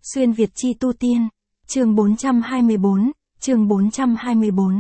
Xuyên Việt chi tu tiên, chương 424, chương 424.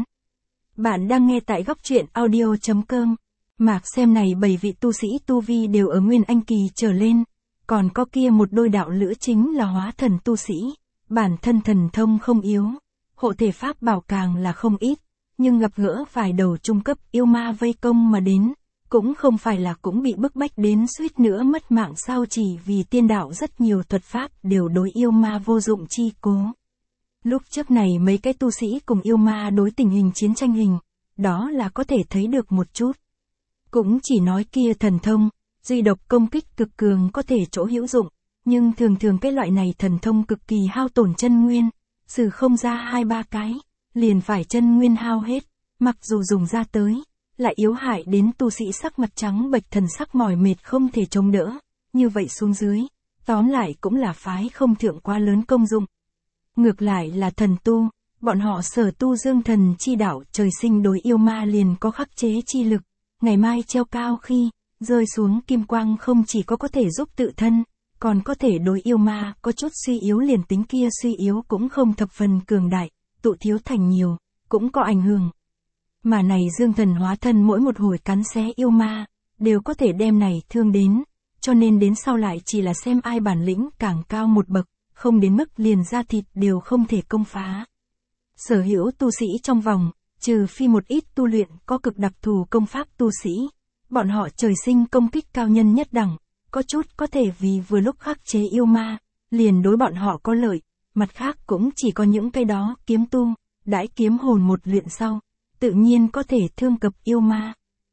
Bạn đang nghe tại góc truyện audio.com. Mạc xem này 7 vị tu sĩ tu vi đều ở Nguyên Anh kỳ trở lên, còn có kia một đôi đạo lữ chính là hóa thần tu sĩ, bản thân thần thông không yếu, hộ thể pháp bảo càng là không ít, nhưng gặp gỡ vài đầu trung cấp yêu ma vây công mà đến, cũng không phải là cũng bị bức bách đến suýt nữa mất mạng sao, chỉ vì tiên đạo rất nhiều thuật pháp đều đối yêu ma vô dụng chi cố. Lúc trước này mấy cái tu sĩ cùng yêu ma đối tình hình chiến tranh hình, đó là có thể thấy được một chút. Cũng chỉ nói kia thần thông, duy độc công kích cực cường có thể chỗ hữu dụng, nhưng thường thường cái loại này thần thông cực kỳ hao tổn chân nguyên, sử không ra 2-3 cái, liền phải chân nguyên hao hết, mặc dù dùng ra tới, lại yếu hại đến tu sĩ sắc mặt trắng bệch thần sắc mỏi mệt không thể chống đỡ, như vậy xuống dưới, tóm lại cũng là phái không thượng quá lớn công dụng. Ngược lại là thần tu, bọn họ sở tu dương thần chi đạo trời sinh đối yêu ma liền có khắc chế chi lực, ngày mai treo cao khi, rơi xuống kim quang không chỉ có thể giúp tự thân, còn có thể đối yêu ma có chút suy yếu, liền tính kia suy yếu cũng không thập phần cường đại, tụ thiếu thành nhiều, cũng có ảnh hưởng. Mà này dương thần hóa thân mỗi một hồi cắn xé yêu ma, đều có thể đem này thương đến, cho nên đến sau lại chỉ là xem ai bản lĩnh càng cao một bậc, không đến mức liền da thịt đều không thể công phá. Sở hữu tu sĩ trong vòng, trừ phi một ít tu luyện có cực đặc thù công pháp tu sĩ, bọn họ trời sinh công kích cao nhân nhất đẳng, có chút có thể vì vừa lúc khắc chế yêu ma, liền đối bọn họ có lợi, mặt khác cũng chỉ có những cái đó kiếm tu, đãi kiếm hồn một luyện sau, tự nhiên có thể thương cập yêu ma.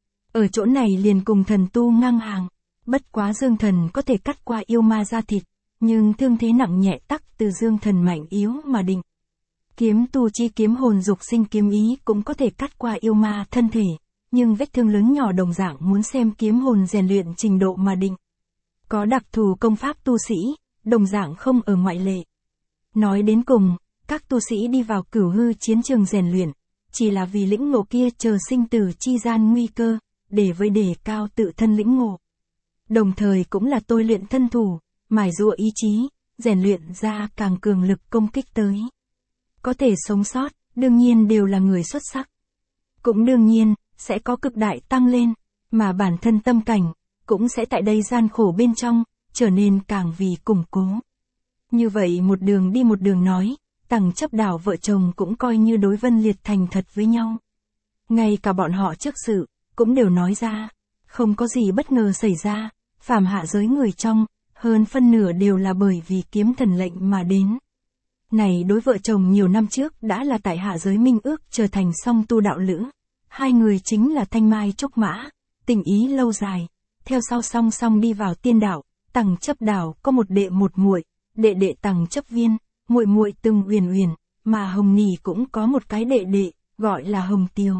Ở chỗ này liền cùng thần tu ngang hàng, bất quá dương thần có thể cắt qua yêu ma da thịt, nhưng thương thế nặng nhẹ tắc từ dương thần mạnh yếu mà định. Kiếm tu chi kiếm hồn dục sinh kiếm ý cũng có thể cắt qua yêu ma thân thể, nhưng vết thương lớn nhỏ đồng dạng muốn xem kiếm hồn rèn luyện trình độ mà định. Có đặc thù công pháp tu sĩ, đồng dạng không ở ngoại lệ. Nói đến cùng, các tu sĩ đi vào cửu hư chiến trường rèn luyện, chỉ là vì lĩnh ngộ kia chờ sinh tử chi gian nguy cơ, để với đề cao tự thân lĩnh ngộ. Đồng thời cũng là tôi luyện thân thủ, mài giũa ý chí, rèn luyện ra càng cường lực công kích tới. Có thể sống sót, đương nhiên đều là người xuất sắc. Cũng đương nhiên, sẽ có cực đại tăng lên, mà bản thân tâm cảnh, cũng sẽ tại đây gian khổ bên trong, trở nên càng vì củng cố. Như vậy một đường đi một đường nói, Tằng Chấp Đảo vợ chồng cũng coi như đối Vân Liệt thành thật với nhau. Ngay cả bọn họ trước sự, cũng đều nói ra, không có gì bất ngờ xảy ra, phàm hạ giới người trong, hơn phân nửa đều là bởi vì kiếm thần lệnh mà đến. Này đối vợ chồng nhiều năm trước đã là tại hạ giới minh ước trở thành song tu đạo lữ. Hai người chính là Thanh Mai Trúc Mã, tình ý lâu dài, theo sau song song đi vào tiên đạo. Tằng Chấp Đảo có một đệ một muội, đệ đệ Tằng Chấp Viên, muội muội Từng Uyển Uyển, mà Hồng Nỉ cũng có một cái đệ đệ, gọi là Hồng Tiêu.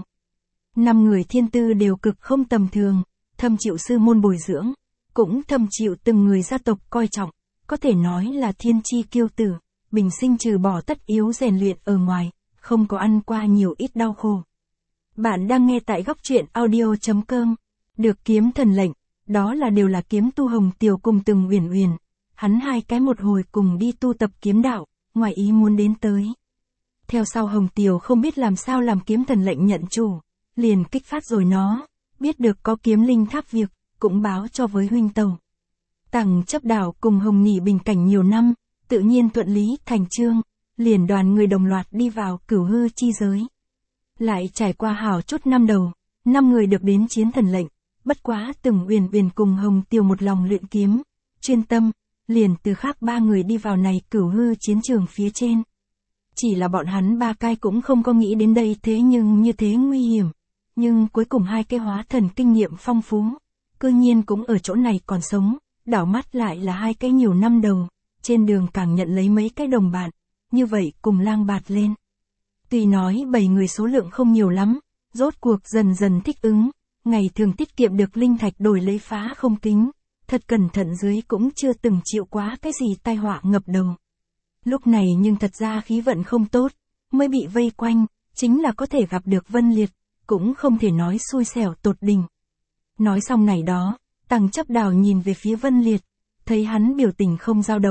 5 người thiên tư đều cực không tầm thường, thâm chịu sư môn bồi dưỡng, cũng thâm chịu từng người gia tộc coi trọng, có thể nói là thiên chi kiêu tử, bình sinh trừ bỏ tất yếu rèn luyện ở ngoài, không có ăn qua nhiều ít đau khổ. Bạn đang nghe tại góc truyện audio.com, được kiếm thần lệnh, đó là đều là kiếm tu Hồng Tiêu cùng Từng Uyển Uyển, hắn hai cái một hồi cùng đi tu tập kiếm đạo, ngoài ý muốn đến tới. Theo sau Hồng Tiêu không biết làm sao làm kiếm thần lệnh nhận chủ, liền kích phát rồi nó, biết được có kiếm linh tháp việc, cũng báo cho với huynh tẩu. Tằng Chấp Đảo cùng Hồng Nỉ bình cảnh nhiều năm, tự nhiên thuận lý thành chương, liền đoàn người đồng loạt đi vào cửu hư chi giới. Lại trải qua hảo chút năm đầu, 5 người được đến chiến thần lệnh, bất quá Từng Uyển Uyển cùng Hồng Tiêu một lòng luyện kiếm, chuyên tâm, liền từ khác 3 người đi vào này cửu hư chiến trường phía trên. Chỉ là bọn hắn 3 cái cũng không có nghĩ đến đây, thế nhưng như thế nguy hiểm, nhưng cuối cùng 2 cái hóa thần kinh nghiệm phong phú, cư nhiên cũng ở chỗ này còn sống, đảo mắt lại là 2 cái nhiều năm đầu, trên đường càng nhận lấy mấy cái đồng bạn, như vậy cùng lang bạt lên. Tuy nói 7 người số lượng không nhiều lắm, rốt cuộc dần dần thích ứng, ngày thường tiết kiệm được linh thạch đổi lấy phá không kính, thật cẩn thận dưới cũng chưa từng chịu quá cái gì tai họa ngập đầu. Lúc này nhưng thật ra khí vận không tốt, mới bị vây quanh, chính là có thể gặp được Vân Liệt, cũng không thể nói xui xẻo tột đỉnh. Nói xong này đó, Tằng Chấp Đảo nhìn về phía Vân Liệt, thấy hắn biểu tình không dao động,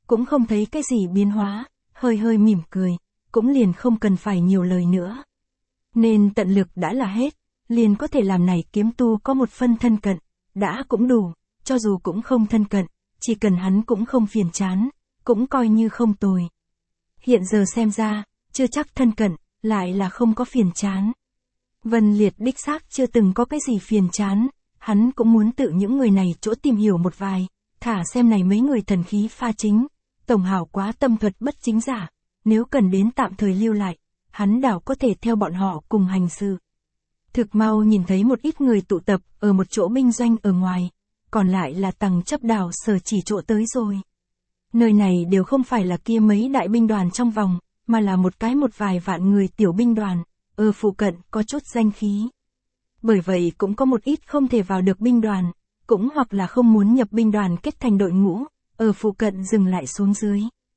cũng không thấy cái gì biến hóa, hơi hơi mỉm cười, cũng liền không cần phải nhiều lời nữa. Nên tận lực đã là hết, liền có thể làm này kiếm tu có một phân thân cận, đã cũng đủ, cho dù cũng không thân cận, chỉ cần hắn cũng không phiền chán, cũng coi như không tồi. Hiện giờ xem ra, chưa chắc thân cận, lại là không có phiền chán. Vân Liệt đích xác chưa từng có cái gì phiền chán, hắn cũng muốn tự những người này chỗ tìm hiểu một vài, thả xem này mấy người thần khí pha chính, tổng hảo quá tâm thuật bất chính giả, nếu cần đến tạm thời lưu lại, hắn đảo có thể theo bọn họ cùng hành sự. Thực mau nhìn thấy một ít người tụ tập ở một chỗ binh doanh ở ngoài, còn lại là Tằng Chấp Đảo sở chỉ chỗ tới rồi. Nơi này đều không phải là kia mấy đại binh đoàn trong vòng, mà là một vài vạn người tiểu binh đoàn, ở phụ cận có chút danh khí. Bởi vậy cũng có một ít không thể vào được binh đoàn, cũng hoặc là không muốn nhập binh đoàn kết thành đội ngũ, ở phụ cận dừng lại xuống dưới.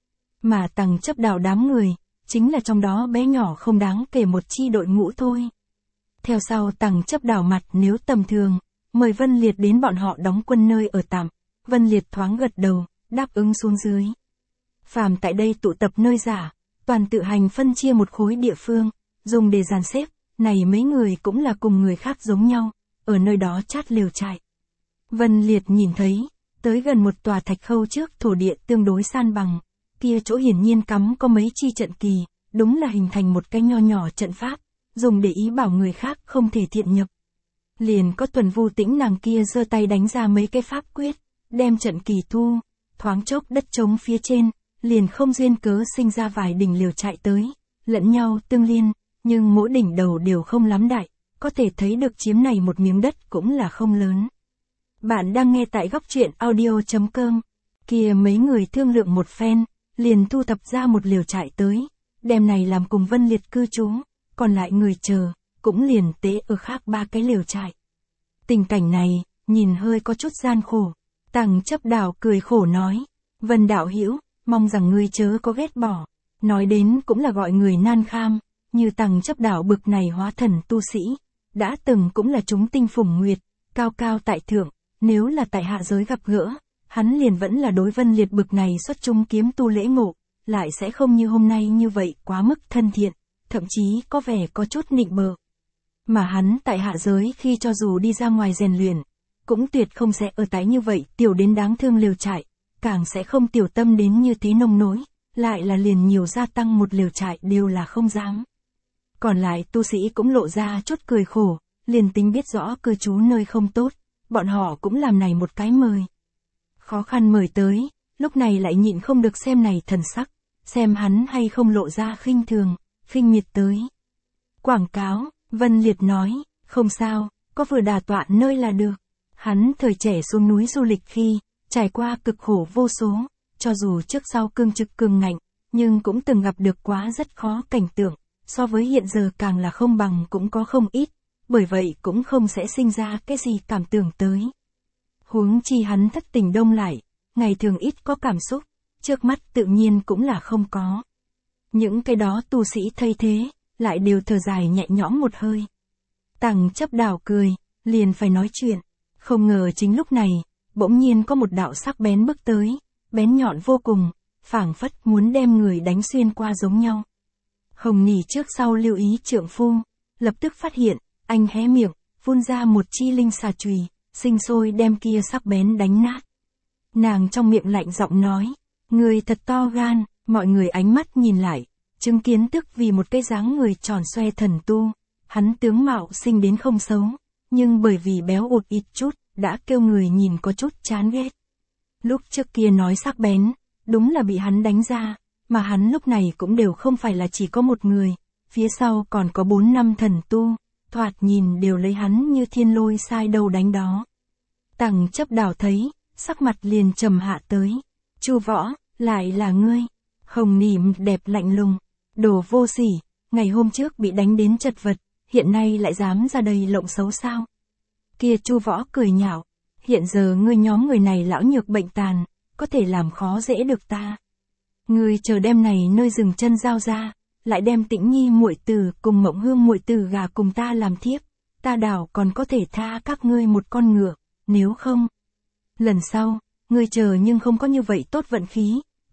Mà Tằng Chấp Đảo đám người, chính là trong đó bé nhỏ không đáng kể một chi đội ngũ thôi. Theo sau Tằng Chấp Đảo mặt nếu tầm thường, mời Vân Liệt đến bọn họ đóng quân nơi ở tạm, Vân Liệt thoáng gật đầu, đáp ứng xuống dưới. Phàm tại đây tụ tập nơi giả, toàn tự hành phân chia một khối địa phương, dùng để dàn xếp, này mấy người cũng là cùng người khác giống nhau, ở nơi đó chát lều trại. Vân Liệt nhìn thấy, tới gần một tòa thạch khâu trước thổ địa tương đối san bằng, kia chỗ hiển nhiên cắm có mấy chi trận kỳ, đúng là hình thành một cái nho nhỏ trận pháp, dùng để ý bảo người khác không thể thiện nhập. Liền có Tuần Vu Tĩnh nàng kia giơ tay đánh ra mấy cái pháp quyết, đem trận kỳ thu, thoáng chốc đất trống phía trên, liền không duyên cớ sinh ra vài đỉnh liều trại tới, lẫn nhau tương liên, nhưng mỗi đỉnh đầu đều không lắm đại, có thể thấy được chiếm này một miếng đất cũng là không lớn. Bạn đang nghe tại góc truyện audio.com, kia mấy người thương lượng một phen, liền thu thập ra một liều trại tới, đem này làm cùng Vân Liệt cư trú, còn lại người chờ, cũng liền tế ở khác ba cái liều trại. Tình cảnh này, nhìn hơi có chút gian khổ, Tằng Chấp Đảo cười khổ nói, Vân đạo hữu, mong rằng ngươi chớ có ghét bỏ, nói đến cũng là gọi người nan kham, như Tằng Chấp Đảo bực này hóa thần tu sĩ, đã từng cũng là chúng tinh phủng nguyệt, cao cao tại thượng, nếu là tại hạ giới gặp gỡ, hắn liền vẫn là đối Vân Liệt bực này xuất trung kiếm tu lễ ngộ, lại sẽ không như hôm nay như vậy quá mức thân thiện, thậm chí có vẻ có chút nịnh bợ. Mà hắn tại hạ giới khi cho dù đi ra ngoài rèn luyện, cũng tuyệt không sẽ ở tái như vậy tiểu đến đáng thương liều trại, càng sẽ không tiểu tâm đến như thế nông nỗi, lại là liền nhiều gia tăng một liều trại đều là không dám. Còn lại tu sĩ cũng lộ ra chút cười khổ, liền tính biết rõ cư trú nơi không tốt, bọn họ cũng làm này một cái mời. Khó khăn mời tới, lúc này lại nhịn không được xem này thần sắc, xem hắn hay không lộ ra khinh thường, khinh miệt tới. Quảng cáo, Vân Liệt nói, không sao, có vừa đà tọa nơi là được. Hắn thời trẻ xuống núi du lịch khi, trải qua cực khổ vô số, cho dù trước sau cương trực cường ngạnh, nhưng cũng từng gặp được quá rất khó cảnh tượng, so với hiện giờ càng là không bằng cũng có không ít, bởi vậy cũng không sẽ sinh ra cái gì cảm tưởng tới. Huống chi hắn thất tình đông lại, ngày thường ít có cảm xúc, trước mắt tự nhiên cũng là không có. Những cái đó tu sĩ thay thế, lại đều thở dài nhẹ nhõm một hơi. Tằng Chấp Đảo cười, liền phải nói chuyện, không ngờ chính lúc này, bỗng nhiên có một đạo sắc bén bước tới, bén nhọn vô cùng, phảng phất muốn đem người đánh xuyên qua giống nhau. Hồng Nỉ trước sau lưu ý trượng phu, lập tức phát hiện, anh hé miệng, phun ra một chi linh xà chùy, sinh sôi đem kia sắc bén đánh nát. Nàng trong miệng lạnh giọng nói, người thật to gan, mọi người ánh mắt nhìn lại, chứng kiến tức vì một cái dáng người tròn xoe thần tu, hắn tướng mạo sinh đến không xấu, nhưng bởi vì béo ụt ít chút, đã kêu người nhìn có chút chán ghét. Lúc trước kia nói sắc bén, đúng là bị hắn đánh ra, mà hắn lúc này cũng đều không phải là chỉ có một người, phía sau còn có 4 năm thần tu, thoạt nhìn đều lấy hắn như thiên lôi sai đầu đánh đó. Tằng Chấp Đảo thấy, sắc mặt liền trầm hạ tới, Chu Võ, lại là ngươi. Hồng Nỉ đẹp lạnh lùng, đồ vô sỉ, ngày hôm trước bị đánh đến chật vật, hiện nay lại dám ra đây lộng xấu sao? Kia Chu Võ cười nhạo, hiện giờ ngươi nhóm người này lão nhược bệnh tàn, có thể làm khó dễ được ta. Ngươi chờ đem này nơi dừng chân giao ra, lại đem Tĩnh Nhi muội tử cùng Mộng Hương muội tử gà cùng ta làm thiếp, ta đảo còn có thể tha các ngươi một con ngựa, nếu không. Lần sau, ngươi chờ nhưng không có như vậy tốt vận khí,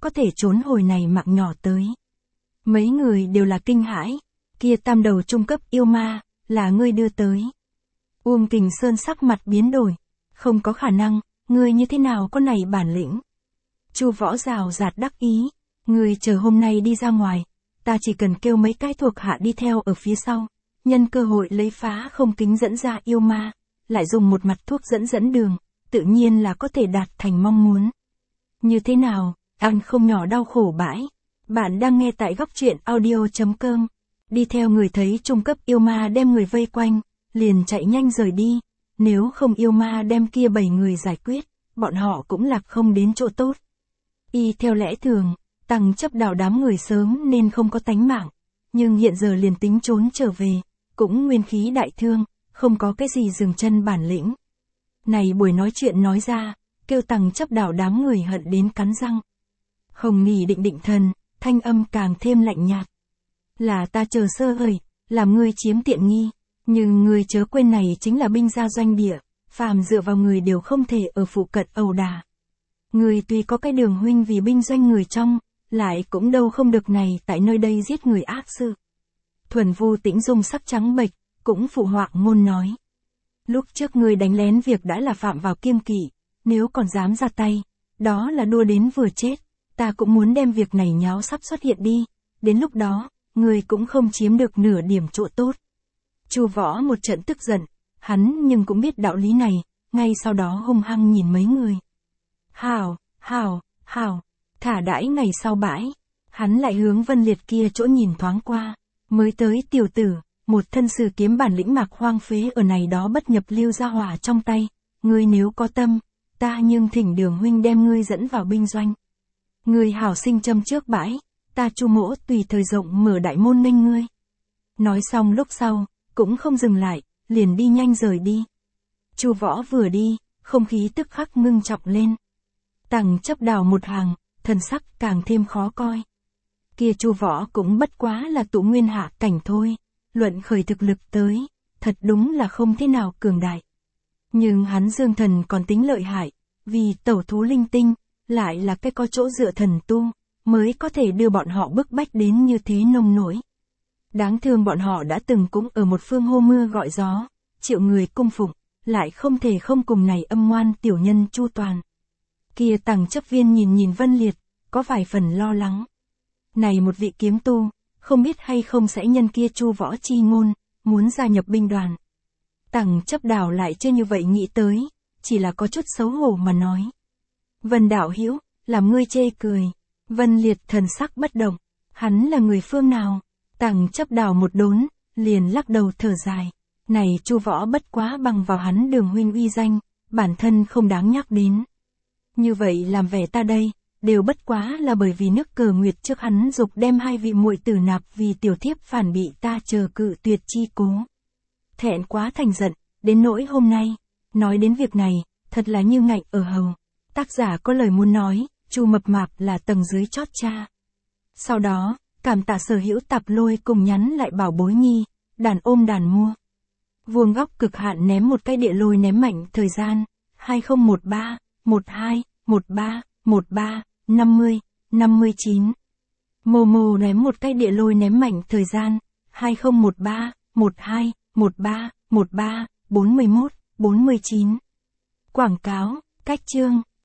có thể trốn hồi này mạng nhỏ tới. Mấy người đều là kinh hãi, kia tam đầu trung cấp yêu ma, là ngươi đưa tới. Uông Kình Sơn sắc mặt biến đổi, không có khả năng, ngươi như thế nào có này bản lĩnh. Chu Võ rào rạt đắc ý, ngươi chờ hôm nay đi ra ngoài, ta chỉ cần kêu mấy cái thuộc hạ đi theo ở phía sau, nhân cơ hội lấy phá không kính dẫn ra yêu ma, lại dùng một mặt thuốc dẫn đường, tự nhiên là có thể đạt thành mong muốn. Như thế nào, ăn không nhỏ đau khổ bãi. Bạn đang nghe tại góc truyện audio.com. Đi theo người thấy trung cấp yêu ma đem người vây quanh, liền chạy nhanh rời đi. Nếu không yêu ma đem kia 7 người giải quyết, bọn họ cũng lạc không đến chỗ tốt. Y theo lẽ thường, Tằng Chấp Đào đám người sớm nên không có tánh mạng, nhưng hiện giờ liền tính trốn trở về, cũng nguyên khí đại thương, không có cái gì dừng chân bản lĩnh. Này buổi nói chuyện nói ra, kêu Tằng Chấp Đào đám người hận đến cắn răng. Hồng Nghỉ định thần, thanh âm càng thêm lạnh nhạt. Là ta chờ sơ hời, làm ngươi chiếm tiện nghi, nhưng ngươi chớ quên này chính là binh gia doanh địa, phàm dựa vào người đều không thể ở phụ cận ẩu đả. Ngươi tuy có cái Đường huynh vì binh doanh người trong, lại cũng đâu không được này tại nơi đây giết người ác sự. Thuần Vu Tĩnh Dung sắc trắng bệch, cũng phụ họa ngôn nói. Lúc trước ngươi đánh lén việc đã là phạm vào kiêng kỵ, nếu còn dám ra tay, đó là đua đến vừa chết, ta cũng muốn đem việc này nháo sắp xuất hiện đi, đến lúc đó, ngươi cũng không chiếm được nửa điểm chỗ tốt. Chu Võ một trận tức giận, hắn nhưng cũng biết đạo lý này, ngay sau đó hung hăng nhìn mấy người. Hảo, thả đãi ngày sau bãi, hắn lại hướng Vân Liệt kia chỗ nhìn thoáng qua, mới tới tiểu tử, một thân sử kiếm bản lĩnh mạc hoang phế ở này đó bất nhập lưu gia hỏa trong tay, ngươi nếu có tâm, ta nhưng thỉnh Đường huynh đem ngươi dẫn vào binh doanh. Ngươi hảo sinh châm trước bãi, ta Chu mỗ tùy thời rộng mở đại môn nghênh ngươi. Nói xong lúc sau, cũng không dừng lại, liền đi nhanh rời đi. Chu Võ vừa đi, không khí tức khắc ngưng trọng lên. Tằng Chấp Đào một hàng, thần sắc càng thêm khó coi. Kia Chu Võ cũng bất quá là tụ nguyên hạ cảnh thôi, luận khởi thực lực tới, thật đúng là không thế nào cường đại. Nhưng hắn dương thần còn tính lợi hại, vì tẩu thú linh tinh, lại là cái có chỗ dựa thần tu, mới có thể đưa bọn họ bức bách đến như thế nông nỗi. Đáng thương bọn họ đã từng cũng ở một phương hô mưa gọi gió, triệu người cung phụng, lại không thể không cùng này âm ngoan tiểu nhân chu toàn. Kia Tằng Chấp Viên nhìn Vân Liệt, có vài phần lo lắng. Này một vị kiếm tu, không biết hay không sẽ nhân kia Chu Võ chi ngôn, muốn gia nhập binh đoàn. Tằng Chấp Đào lại chưa như vậy nghĩ tới, chỉ là có chút xấu hổ mà nói. Vân đạo hữu, làm ngươi chê cười. Vân Liệt thần sắc bất động, hắn là người phương nào? Tằng Chấp Đào một đốn, liền lắc đầu thở dài. Này Chu Võ bất quá bằng vào hắn Đường huynh uy danh, bản thân không đáng nhắc đến. Như vậy làm vẻ ta đây, đều bất quá là bởi vì nước Cờ Nguyệt trước hắn dục đem 2 vị muội tử nạp vì tiểu thiếp phản bị ta chờ cự tuyệt chi cố. Thẹn quá thành giận, đến nỗi hôm nay, nói đến việc này, thật là như ngạnh ở hầu. Tác giả có lời muốn nói, Chu Mập Mạp là tầng dưới chót cha. Sau đó, cảm tạ sở hữu Tạp Lôi cùng nhắn lại bảo bối nhi, đàn ôm đàn mua. Vuông góc cực hạn ném một cái địa lôi ném mạnh thời gian, 2013, 12, 13, 13, 50, 59. Momo ném một cái địa lôi ném mạnh thời gian, 2013, 12, 13, 13, 41, 49. Quảng cáo, cách chương.